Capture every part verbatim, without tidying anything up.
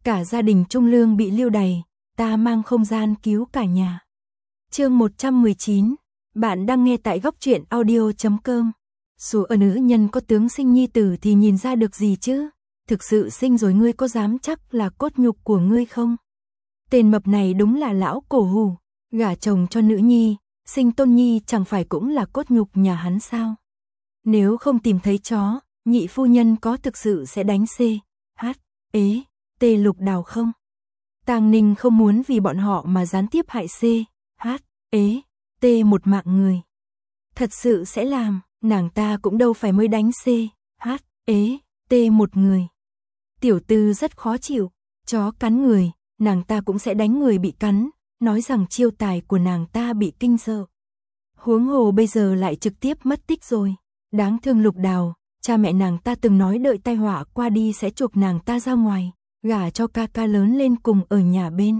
cả gia đình Trung Lương bị lưu đày, ta mang không gian cứu cả nhà. Chương một trăm mười chín, bạn đang nghe tại góc truyện audio chấm com. Dù ở nữ nhân có tướng sinh nhi tử thì nhìn ra được gì chứ? Thực sự sinh rồi ngươi có dám chắc là cốt nhục của ngươi không? Tên mập này đúng là lão cổ hủ, gả chồng cho nữ nhi, sinh tôn nhi chẳng phải cũng là cốt nhục nhà hắn sao? Nếu không tìm thấy chó, nhị phu nhân có thực sự sẽ đánh C, H, ế, T Lục Đào không? Tang Ninh không muốn vì bọn họ mà gián tiếp hại C, H, ế, T một mạng người. Thật sự sẽ làm, nàng ta cũng đâu phải mới đánh C, H, ế, T một người. Tiểu Tư rất khó chịu, chó cắn người, nàng ta cũng sẽ đánh người bị cắn, nói rằng chiêu tài của nàng ta bị kinh sợ. Huống hồ bây giờ lại trực tiếp mất tích rồi. Đáng thương Lục Đào, cha mẹ nàng ta từng nói đợi tai họa qua đi sẽ chuộc nàng ta ra ngoài, gả cho ca ca lớn lên cùng ở nhà bên.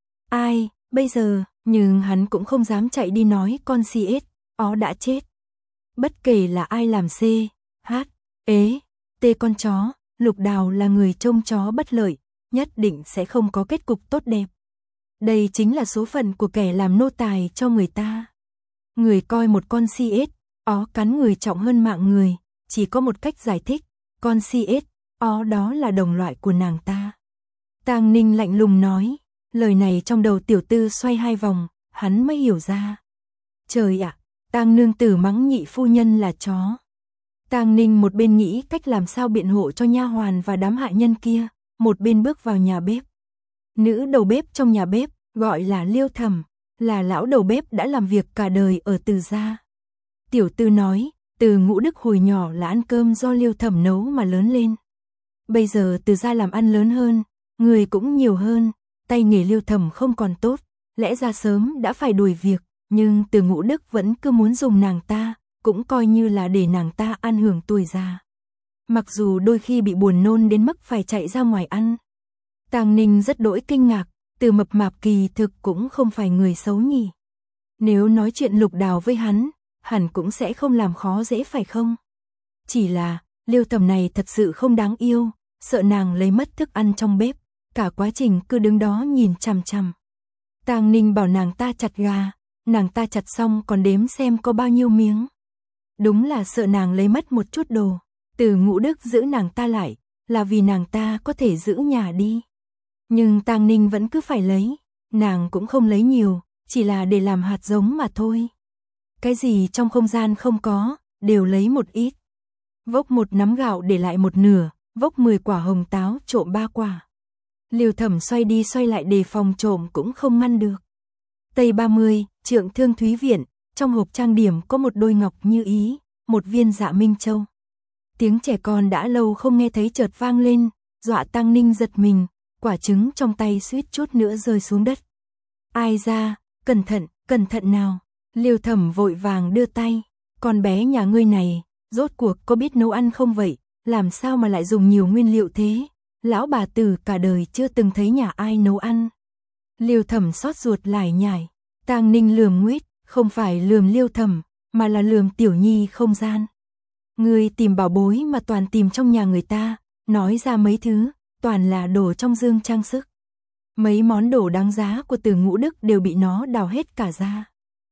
Ai, bây giờ, nhưng hắn cũng không dám chạy đi nói con xê ét, ó đã chết. Bất kể là ai làm C, H, ế, T con chó, Lục Đào là người trông chó bất lợi, nhất định sẽ không có kết cục tốt đẹp. Đây chính là số phận của kẻ làm nô tài cho người ta. Người coi một con xê ét, ó cắn người trọng hơn mạng người, chỉ có một cách giải thích, con xê ét, ó đó là đồng loại của nàng ta. Tang Ninh lạnh lùng nói, lời này trong đầu Tiểu Tư xoay hai vòng, hắn mới hiểu ra. Trời ạ, Tang nương tử mắng nhị phu nhân là chó. Tang Ninh một bên nghĩ cách làm sao biện hộ cho nha hoàn và đám hại nhân kia, một bên bước vào nhà bếp. Nữ đầu bếp trong nhà bếp, gọi là Liêu Thẩm, là lão đầu bếp đã làm việc cả đời ở Từ gia. Tiểu Tư nói, Từ Ngũ Đức hồi nhỏ là ăn cơm do Liêu Thẩm nấu mà lớn lên. Bây giờ Từ gia làm ăn lớn hơn, người cũng nhiều hơn, tay nghề Liêu Thẩm không còn tốt, lẽ ra sớm đã phải đuổi việc, nhưng Từ Ngũ Đức vẫn cứ muốn dùng nàng ta, cũng coi như là để nàng ta ăn hưởng tuổi già. Mặc dù đôi khi bị buồn nôn đến mức phải chạy ra ngoài ăn. Tang Ninh rất đỗi kinh ngạc, Từ mập mạp kỳ thực cũng không phải người xấu nhỉ. Nếu nói chuyện Lục Đào với hắn, hẳn cũng sẽ không làm khó dễ phải không? Chỉ là, Liêu Thẩm này thật sự không đáng yêu, sợ nàng lấy mất thức ăn trong bếp, cả quá trình cứ đứng đó nhìn chằm chằm. Tang Ninh bảo nàng ta chặt gà, nàng ta chặt xong còn đếm xem có bao nhiêu miếng. Đúng là sợ nàng lấy mất một chút đồ. Từ Ngũ Đức giữ nàng ta lại, là vì nàng ta có thể giữ nhà đi. Nhưng Tang Ninh vẫn cứ phải lấy, nàng cũng không lấy nhiều, chỉ là để làm hạt giống mà thôi. Cái gì trong không gian không có, đều lấy một ít. Vốc một nắm gạo để lại một nửa, vốc mười quả hồng táo trộm ba quả. Liêu Thẩm xoay đi xoay lại đề phòng trộm cũng không ngăn được. Tây ba mươi, Trượng Thương Thúy Viện, trong hộp trang điểm có một đôi ngọc như ý, một viên dạ minh châu. Tiếng trẻ con đã lâu không nghe thấy chợt vang lên, dọa Tang Ninh giật mình, quả trứng trong tay suýt chút nữa rơi xuống đất. Ai ra, cẩn thận, cẩn thận nào. Liêu Thẩm vội vàng đưa tay, con bé nhà ngươi này, rốt cuộc có biết nấu ăn không vậy, làm sao mà lại dùng nhiều nguyên liệu thế, lão bà tử cả đời chưa từng thấy nhà ai nấu ăn. Liêu Thẩm xót ruột lải nhải, Tang Ninh lườm nguýt, không phải lườm Liêu Thẩm, mà là lườm Tiểu Nhi không gian. Ngươi tìm bảo bối mà toàn tìm trong nhà người ta, nói ra mấy thứ, toàn là đồ trong dương trang sức. Mấy món đồ đáng giá của Từ Ngũ Đức đều bị nó đào hết cả ra.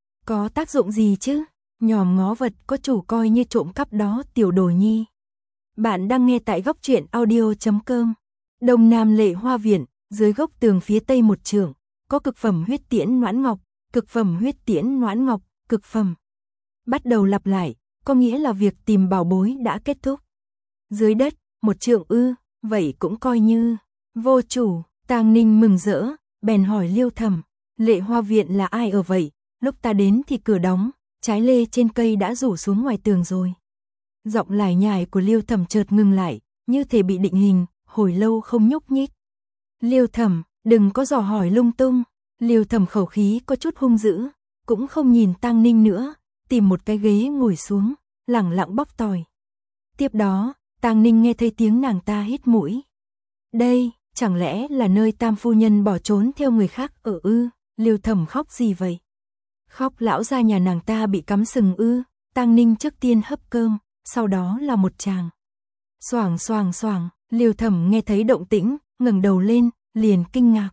Có tác dụng gì chứ? Nhòm ngó vật có chủ coi như trộm cắp đó Tiểu Đồ Nhi. Bạn đang nghe tại góc truyện audio chấm com. Đông Nam Lệ Hoa Viện, dưới gốc tường phía tây một trượng, có cực phẩm huyết tiễn noãn ngọc, cực phẩm huyết tiễn noãn ngọc, cực phẩm. Bắt đầu lặp lại, có nghĩa là việc tìm bảo bối đã kết thúc. Dưới đất, một trượng ư, vậy cũng coi như vô chủ. Tang Ninh mừng rỡ, bèn hỏi Liêu Thẩm, Lệ Hoa Viện là ai ở vậy? Lúc ta đến thì cửa đóng, trái lê trên cây đã rủ xuống ngoài tường rồi. Giọng lải nhải của Liêu Thẩm chợt ngừng lại, như thể bị định hình, hồi lâu không nhúc nhích. Liêu Thẩm, đừng có dò hỏi lung tung. Liêu Thẩm khẩu khí có chút hung dữ, cũng không nhìn Tang Ninh nữa, tìm một cái ghế ngồi xuống, lẳng lặng bóc tỏi. Tiếp đó, Tang Ninh nghe thấy tiếng nàng ta hít mũi. Đây, chẳng lẽ là nơi Tam phu nhân bỏ trốn theo người khác ở ư? Liêu Thẩm khóc gì vậy? Khóc lão gia nhà nàng ta bị cắm sừng ư? Tang Ninh trước tiên hấp cơm, sau đó là một tràng. Xoảng xoảng xoảng, Liêu Thẩm nghe thấy động tĩnh, ngẩng đầu lên, liền kinh ngạc.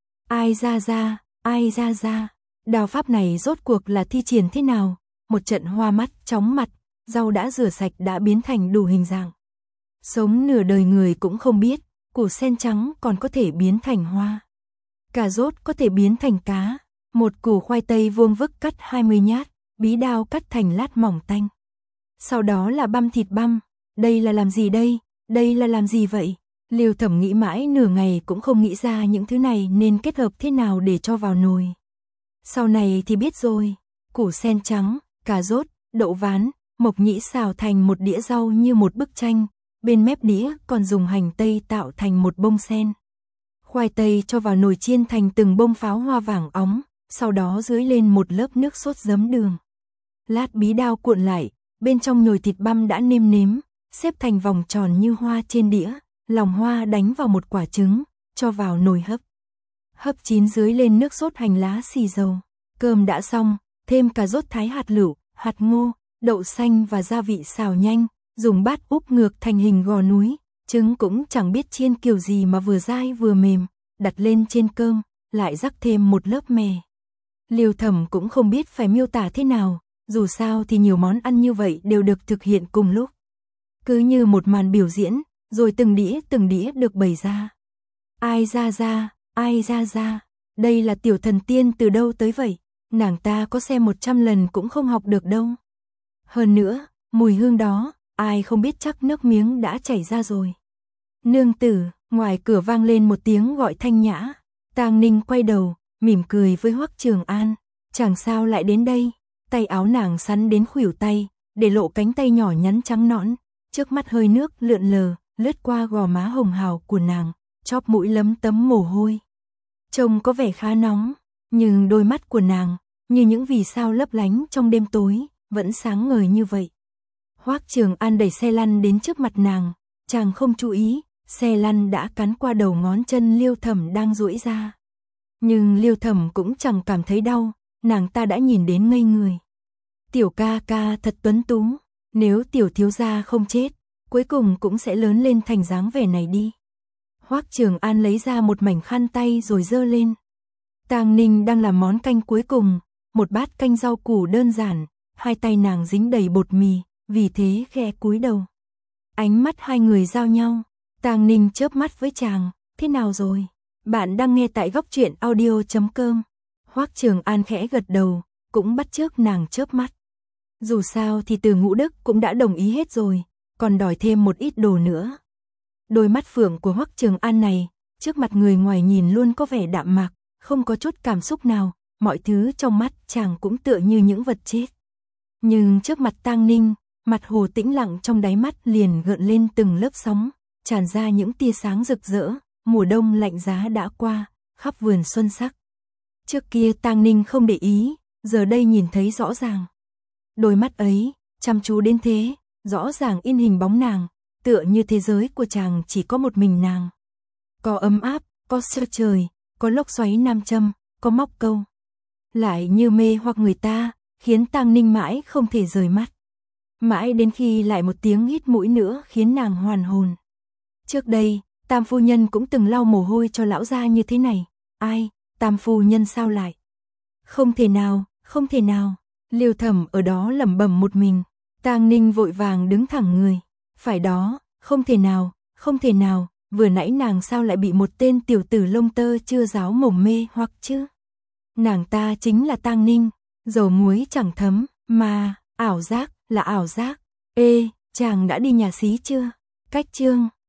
Ai ra ra, ai ra ra, đao pháp này rốt cuộc là thi triển thế nào? Một trận hoa mắt, chóng mặt, rau đã rửa sạch đã biến thành đủ hình dạng. Sống nửa đời người cũng không biết, củ sen trắng còn có thể biến thành hoa. Cà rốt có thể biến thành cá, một củ khoai tây vuông vức cắt hai mươi nhát, bí đao cắt thành lát mỏng tanh. Sau đó là băm thịt băm, đây là làm gì đây, đây là làm gì vậy? Liêu Thẩm nghĩ mãi nửa ngày cũng không nghĩ ra những thứ này nên kết hợp thế nào để cho vào nồi. Sau này thì biết rồi, củ sen trắng, cà rốt, đậu ván, mộc nhĩ xào thành một đĩa rau như một bức tranh, bên mép đĩa còn dùng hành tây tạo thành một bông sen. Khoai tây cho vào nồi chiên thành từng bông pháo hoa vàng óng, sau đó dưới lên một lớp nước sốt giấm đường. Lát bí đao cuộn lại, bên trong nhồi thịt băm đã nêm nếm, xếp thành vòng tròn như hoa trên đĩa, lòng hoa đánh vào một quả trứng, cho vào nồi hấp. Hấp chín dưới lên nước sốt hành lá xì dầu. Cơm đã xong, thêm cà rốt thái hạt lựu, hạt ngô, đậu xanh và gia vị xào nhanh, dùng bát úp ngược thành hình gò núi, trứng cũng chẳng biết chiên kiểu gì mà vừa dai vừa mềm, đặt lên trên cơm, lại rắc thêm một lớp mè. Liêu Thẩm cũng không biết phải miêu tả thế nào, dù sao thì nhiều món ăn như vậy đều được thực hiện cùng lúc. Cứ như một màn biểu diễn, rồi từng đĩa từng đĩa được bày ra. Ai ra ra, ai ra ra, đây là tiểu thần tiên từ đâu tới vậy, nàng ta có xem một trăm lần cũng không học được đâu. Hơn nữa, mùi hương đó, ai không biết chắc nước miếng đã chảy ra rồi. Nương tử, ngoài cửa vang lên một tiếng gọi thanh nhã, Tang Ninh quay đầu, mỉm cười với Hoắc Trường An, chẳng sao lại đến đây, tay áo nàng sắn đến khuỷu tay, để lộ cánh tay nhỏ nhắn trắng nõn, trước mắt hơi nước lượn lờ, lướt qua gò má hồng hào của nàng, chóp mũi lấm tấm mồ hôi. Trông có vẻ khá nóng, nhưng đôi mắt của nàng, như những vì sao lấp lánh trong đêm tối, vẫn sáng ngời như vậy. Hoắc Trường An đẩy xe lăn đến trước mặt nàng, chàng không chú ý, xe lăn đã cắn qua đầu ngón chân Liêu Thẩm đang duỗi ra. Nhưng Liêu Thẩm cũng chẳng cảm thấy đau, nàng ta đã nhìn đến ngây người. Tiểu ca ca thật tuấn tú, nếu tiểu thiếu gia không chết, cuối cùng cũng sẽ lớn lên thành dáng vẻ này đi. Hoắc Trường An lấy ra một mảnh khăn tay rồi giơ lên. Tang Ninh đang làm món canh cuối cùng, một bát canh rau củ đơn giản, hai tay nàng dính đầy bột mì, vì thế khẽ cúi đầu. Ánh mắt hai người giao nhau, Tang Ninh chớp mắt với chàng, thế nào rồi? Bạn đang nghe tại góc truyện audio chấm com. Hoắc Trường An khẽ gật đầu, cũng bắt chước nàng chớp mắt. Dù sao thì Từ Ngũ Đức cũng đã đồng ý hết rồi, còn đòi thêm một ít đồ nữa. Đôi mắt phượng của Hoắc Trường An này, trước mặt người ngoài nhìn luôn có vẻ đạm mạc, không có chút cảm xúc nào, mọi thứ trong mắt chàng cũng tựa như những vật chết. Nhưng trước mặt Tang Ninh, mặt hồ tĩnh lặng trong đáy mắt liền gợn lên từng lớp sóng, tràn ra những tia sáng rực rỡ, mùa đông lạnh giá đã qua, khắp vườn xuân sắc. Trước kia Tang Ninh không để ý, giờ đây nhìn thấy rõ ràng. Đôi mắt ấy, chăm chú đến thế, rõ ràng in hình bóng nàng, tựa như thế giới của chàng chỉ có một mình nàng. Có ấm áp, có sao trời, có lốc xoáy nam châm, có móc câu. Lại như mê hoặc người ta, khiến Tang Ninh mãi không thể rời mắt. Mãi đến khi lại một tiếng hít mũi nữa khiến nàng hoàn hồn. Trước đây, Tam phu nhân cũng từng lau mồ hôi cho lão gia như thế này. Ai, Tam phu nhân sao lại? Không thể nào, không thể nào. Liêu Thẩm ở đó lẩm bẩm một mình. Tang Ninh vội vàng đứng thẳng người. Phải đó, không thể nào, không thể nào, vừa nãy nàng sao lại bị một tên tiểu tử lông tơ chưa giáo mồm mê hoặc chứ? Nàng ta chính là Tang Ninh, dầu muối chẳng thấm, mà, ảo giác, là ảo giác. Ê, chàng đã đi nhà xí chưa? Cách chương